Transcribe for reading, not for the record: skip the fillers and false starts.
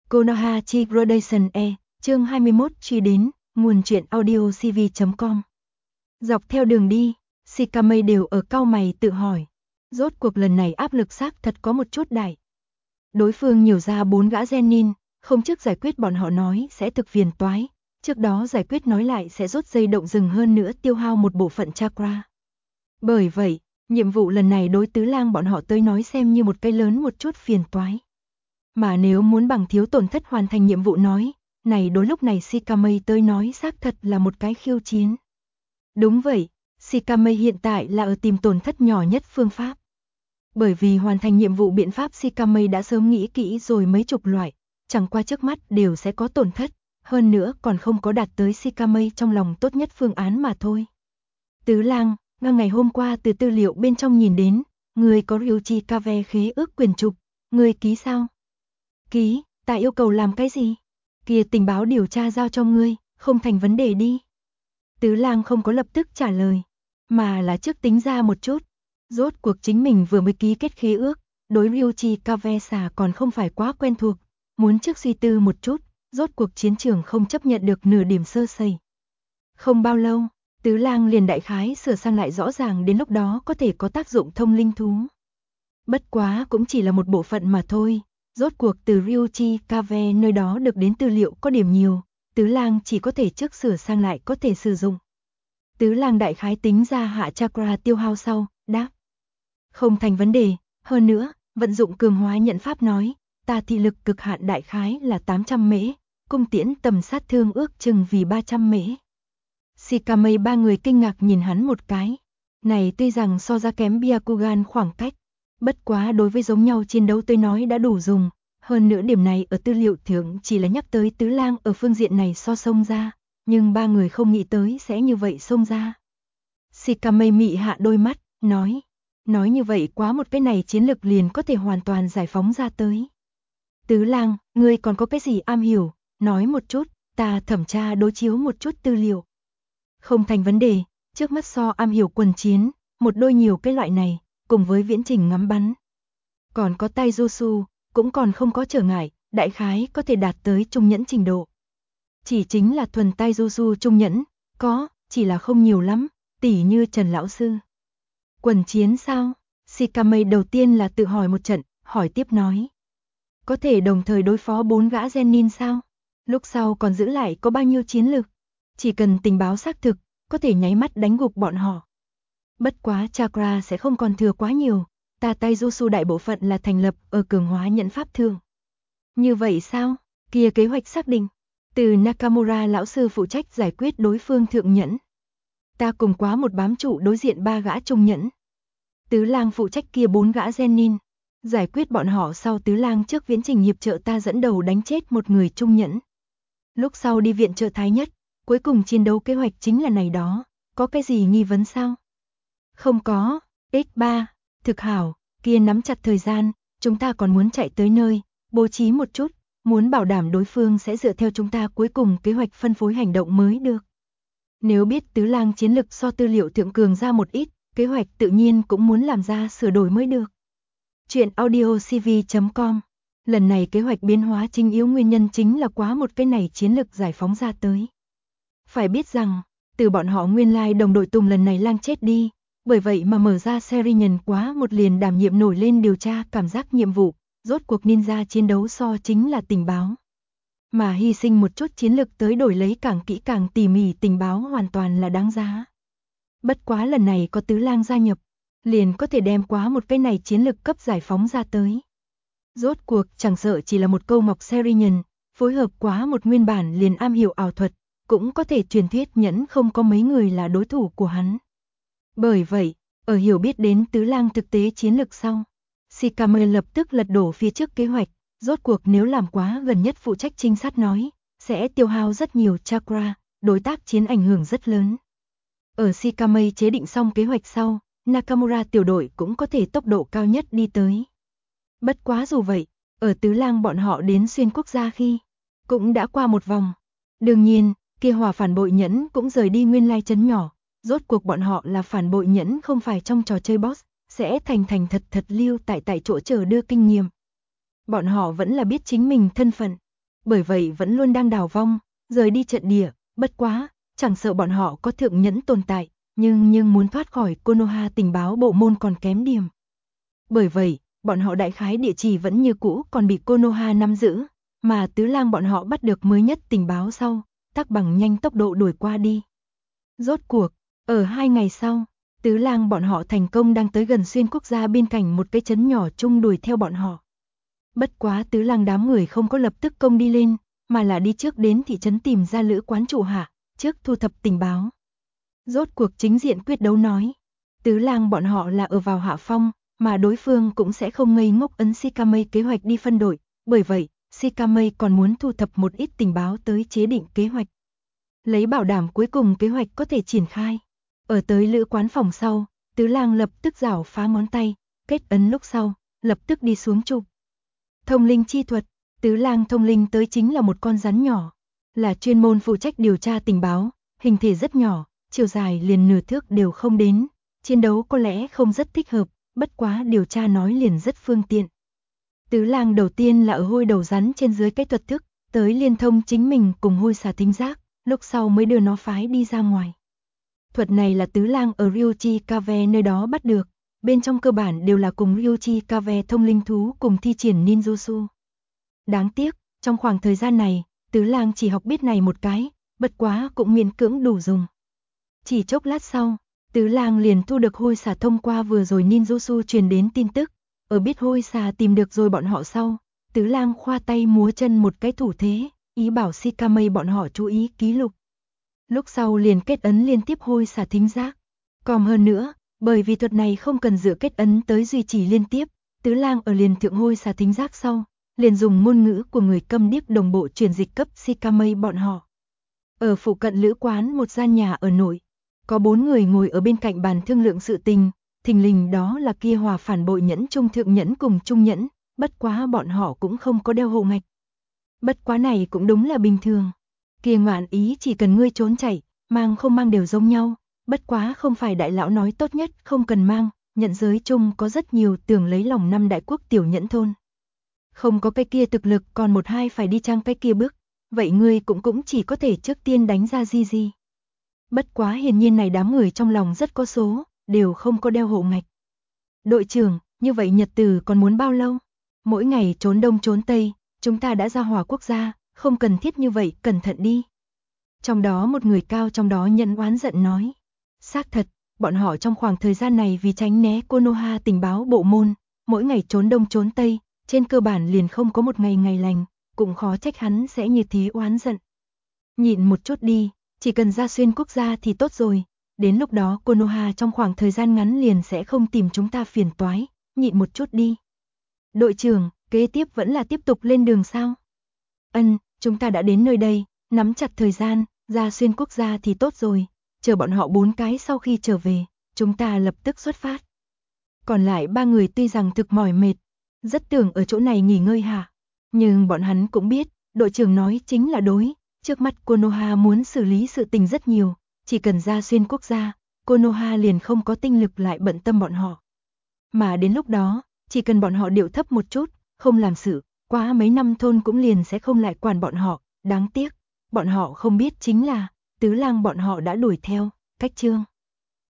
Konoha Gradation E, chương 21 truy đến, nguồn truyện audio cv.com. Dọc theo đường đi, Shikamae đều ở cau mày tự hỏi. Rốt cuộc lần này áp lực xác thật có một chút đại. Đối phương nhiều ra 4 gã genin, không trước giải quyết bọn họ nói sẽ thực phiền toái. Trước đó giải quyết nói lại sẽ rốt dây động rừng hơn nữa tiêu hao một bộ phận chakra. Bởi vậy, nhiệm vụ lần này đối tứ lang bọn họ tới nói xem như một cái lớn một chút phiền toái. Mà nếu muốn bằng thiếu tổn thất hoàn thành nhiệm vụ nói, này đối lúc này Shikamae tới nói xác thật là một cái khiêu chiến. Đúng vậy, Shikamae hiện tại là ở tìm tổn thất nhỏ nhất phương pháp. Bởi vì hoàn thành nhiệm vụ biện pháp Shikamae đã sớm nghĩ kỹ rồi mấy chục loại, chẳng qua trước mắt đều sẽ có tổn thất, hơn nữa còn không có đạt tới Shikamae trong lòng tốt nhất phương án mà thôi. Tứ lang, ngày hôm qua từ tư liệu bên trong nhìn đến, người có Ryuchi Kave khế ước quyền trục, người ký sao? Ký, ta yêu cầu làm cái gì? Kia tình báo điều tra giao cho ngươi, không thành vấn đề đi. Tứ lang không có lập tức trả lời, mà là trước tính ra một chút. Rốt cuộc chính mình vừa mới ký kết khế ước, đối Ryuchi Kavesa còn không phải quá quen thuộc, muốn trước suy tư một chút, rốt cuộc chiến trường không chấp nhận được nửa điểm sơ sẩy. Không bao lâu, tứ lang liền đại khái sửa sang lại rõ ràng đến lúc đó có thể có tác dụng thông linh thú. Bất quá cũng chỉ là một bộ phận mà thôi. Rốt cuộc từ Ryuchi Kave nơi đó được đến tư liệu có điểm nhiều, tứ lang chỉ có thể trước sửa sang lại có thể sử dụng. Tứ lang đại khái tính ra hạ chakra tiêu hao sau, đáp. Không thành vấn đề, hơn nữa, vận dụng cường hóa nhận pháp nói, ta thị lực cực hạn đại khái là 800 mễ, cung tiễn tầm sát thương ước chừng vì 300 mễ. Shikamae ba người kinh ngạc nhìn hắn một cái. Này tuy rằng so ra kém Byakugan khoảng cách, bất quá đối với giống nhau chiến đấu tôi nói đã đủ dùng, hơn nữa điểm này ở tư liệu thượng chỉ là nhắc tới tứ lang ở phương diện này so xông ra, nhưng ba người không nghĩ tới sẽ như vậy xông ra. Shikamae mị hạ đôi mắt, nói như vậy quá một cái này chiến lực liền có thể hoàn toàn giải phóng ra tới. Tứ lang, ngươi còn có cái gì am hiểu, nói một chút, ta thẩm tra đối chiếu một chút tư liệu. Không thành vấn đề, trước mắt so am hiểu quần chiến, một đôi nhiều cái loại này, cùng với viễn trình ngắm bắn. Còn có taijutsu, cũng còn không có trở ngại, đại khái có thể đạt tới trung nhẫn trình độ. Chỉ chính là thuần taijutsu trung nhẫn, có, chỉ là không nhiều lắm, tỉ như Trần lão sư. Quần chiến sao? Shikamae đầu tiên là tự hỏi một trận, hỏi tiếp nói. Có thể đồng thời đối phó 4 gã genin sao? Lúc sau còn giữ lại có bao nhiêu chiến lực? Chỉ cần tình báo xác thực, có thể nháy mắt đánh gục bọn họ. Bất quá chakra sẽ không còn thừa quá nhiều, ta taijutsu đại bộ phận là thành lập ở cường hóa nhận pháp thượng. Như vậy sao? Kia kế hoạch xác định, từ Nakamura lão sư phụ trách giải quyết đối phương thượng nhẫn. Ta cùng quá một bám trụ đối diện 3 gã trung nhẫn. Tứ lang phụ trách kia 4 gã genin. Giải quyết bọn họ sau tứ lang trước viễn trình hiệp trợ ta dẫn đầu đánh chết một người trung nhẫn. Lúc sau đi viện trợ thái nhất, cuối cùng chiến đấu kế hoạch chính là này đó, có cái gì nghi vấn sao? Không có, X3, thực hảo, kia nắm chặt thời gian, chúng ta còn muốn chạy tới nơi, bố trí một chút, muốn bảo đảm đối phương sẽ dựa theo chúng ta cuối cùng kế hoạch phân phối hành động mới được. Nếu biết tứ lang chiến lực so tư liệu thượng cường ra một ít, kế hoạch tự nhiên cũng muốn làm ra sửa đổi mới được. Chuyện audio cv.com. Lần này kế hoạch biến hóa chính yếu nguyên nhân chính là quá một cái này chiến lực giải phóng ra tới. Phải biết rằng, từ bọn họ nguyên lai đồng đội Tùng lần này lang chết đi, bởi vậy mà mở ra series nhân quá một liền đảm nhiệm nổi lên điều tra cảm giác nhiệm vụ, rốt cuộc ninja chiến đấu so chính là tình báo. Mà hy sinh một chút chiến lực tới đổi lấy càng kỹ càng tỉ mỉ tình báo hoàn toàn là đáng giá. Bất quá lần này có tứ lang gia nhập, liền có thể đem quá một cái này chiến lực cấp giải phóng ra tới. Rốt cuộc chẳng sợ chỉ là một câu mọc series nhân, phối hợp quá một nguyên bản liền am hiểu ảo thuật, cũng có thể truyền thuyết nhẫn không có mấy người là đối thủ của hắn. Bởi vậy, ở hiểu biết đến tứ lang thực tế chiến lực sau, Shikamae lập tức lật đổ phía trước kế hoạch, rốt cuộc nếu làm quá gần nhất phụ trách trinh sát nói, sẽ tiêu hao rất nhiều chakra, đối tác chiến ảnh hưởng rất lớn. Ở Shikamae chế định xong kế hoạch sau, Nakamura tiểu đội cũng có thể tốc độ cao nhất đi tới. Bất quá dù vậy, ở tứ lang bọn họ đến xuyên quốc gia khi, cũng đã qua một vòng. Đương nhiên, kia hòa phản bội nhẫn cũng rời đi nguyên lai trấn nhỏ, rốt cuộc bọn họ là phản bội nhẫn không phải trong trò chơi boss, sẽ thành thật lưu tại chỗ chờ đưa kinh nghiệm. Bọn họ vẫn là biết chính mình thân phận, bởi vậy vẫn luôn đang đào vong, rời đi trận địa, bất quá, chẳng sợ bọn họ có thượng nhẫn tồn tại, nhưng muốn thoát khỏi Konoha tình báo bộ môn còn kém điểm. Bởi vậy, bọn họ đại khái địa chỉ vẫn như cũ còn bị Konoha nắm giữ, mà Tứ Lang bọn họ bắt được mới nhất tình báo sau, tác bằng nhanh tốc độ đuổi qua đi. Rốt cuộc, ở 2 ngày sau, Tứ Lang bọn họ thành công đang tới gần xuyên quốc gia bên cạnh một cái trấn nhỏ chung đuổi theo bọn họ. Bất quá Tứ Lang đám người không có lập tức công đi lên, mà là đi trước đến thị trấn tìm ra lữ quán chủ hạ, trước thu thập tình báo. Rốt cuộc chính diện quyết đấu nói, Tứ Lang bọn họ là ở vào hạ phong, mà đối phương cũng sẽ không ngây ngốc ấn Shikame kế hoạch đi phân đội, bởi vậy, Shikame còn muốn thu thập một ít tình báo tới chế định kế hoạch. Lấy bảo đảm cuối cùng kế hoạch có thể triển khai. Ở tới lữ quán phòng sau, Tứ Lang lập tức giảo phá ngón tay, kết ấn lúc sau, lập tức đi xuống chụp. Thông linh chi thuật, Tứ Lang thông linh tới chính là một con rắn nhỏ, là chuyên môn phụ trách điều tra tình báo, hình thể rất nhỏ, chiều dài liền nửa thước đều không đến, chiến đấu có lẽ không rất thích hợp, bất quá điều tra nói liền rất phương tiện. Tứ Lang đầu tiên là ở hôi đầu rắn trên dưới cái thuật thức, tới liên thông chính mình cùng hôi xà thính giác, lúc sau mới đưa nó phái đi ra ngoài. Thuật này là Tứ Lang ở Ryuchi Cave nơi đó bắt được, bên trong cơ bản đều là cùng Ryuchi Cave thông linh thú cùng thi triển ninjutsu. Đáng tiếc, trong khoảng thời gian này, Tứ Lang chỉ học biết này một cái, bất quá cũng miễn cưỡng đủ dùng. Chỉ chốc lát sau, Tứ Lang liền thu được hôi xà thông qua vừa rồi ninjutsu truyền đến tin tức, ở biết hôi xà tìm được rồi bọn họ sau, Tứ Lang khoa tay múa chân một cái thủ thế, ý bảo Shikame bọn họ chú ý ký lục. Lúc sau liền kết ấn liên tiếp hôi xà thính giác. Còn hơn nữa, bởi vì thuật này không cần dựa kết ấn tới duy trì liên tiếp, Tứ Lang ở liền thượng hôi xà thính giác sau, liền dùng ngôn ngữ của người câm điếc đồng bộ truyền dịch cấp Shikame bọn họ. Ở phụ cận lữ quán một gian nhà ở nội, có 4 người ngồi ở bên cạnh bàn thương lượng sự tình, thình lình đó là kia hòa phản bội nhẫn trung thượng nhẫn cùng trung nhẫn, bất quá bọn họ cũng không có đeo hộ ngạch. Bất quá này cũng đúng là bình thường. Kia ngoạn ý chỉ cần ngươi trốn chạy, mang không mang đều giống nhau, bất quá không phải đại lão nói tốt nhất không cần mang, nhận giới chung có rất nhiều tưởng lấy lòng năm đại quốc tiểu nhẫn thôn. Không có cái kia thực lực còn một hai phải đi trang cái kia bước, vậy ngươi cũng chỉ có thể trước tiên đánh ra gì. Bất quá hiển nhiên này đám người trong lòng rất có số, đều không có đeo hộ ngạch. Đội trưởng, như vậy nhật tử còn muốn bao lâu? Mỗi ngày trốn đông trốn tây, chúng ta đã ra hòa quốc gia, không cần thiết như vậy, cẩn thận đi. Trong đó một người cao trong đó nhận oán giận nói. Xác thật, bọn họ trong khoảng thời gian này vì tránh né Konoha tình báo bộ môn, mỗi ngày trốn đông trốn tây, trên cơ bản liền không có một ngày ngày lành, cũng khó trách hắn sẽ như thế oán giận. Nhịn một chút đi, chỉ cần ra xuyên quốc gia thì tốt rồi, đến lúc đó Konoha trong khoảng thời gian ngắn liền sẽ không tìm chúng ta phiền toái, nhịn một chút đi. Đội trưởng, kế tiếp vẫn là tiếp tục lên đường sao? Chúng ta đã đến nơi đây, nắm chặt thời gian, ra xuyên quốc gia thì tốt rồi, chờ bọn họ 4 cái sau khi trở về, chúng ta lập tức xuất phát. Còn lại 3 người tuy rằng thực mỏi mệt, rất tưởng ở chỗ này nghỉ ngơi hả, nhưng bọn hắn cũng biết, đội trưởng nói chính là đối, trước mắt Konoha muốn xử lý sự tình rất nhiều, chỉ cần ra xuyên quốc gia, Konoha liền không có tinh lực lại bận tâm bọn họ. Mà đến lúc đó, chỉ cần bọn họ điệu thấp một chút, không làm sự, quá mấy năm thôn cũng liền sẽ không lại quản bọn họ, đáng tiếc, bọn họ không biết chính là, Tứ Lang bọn họ đã đuổi theo, cách chương.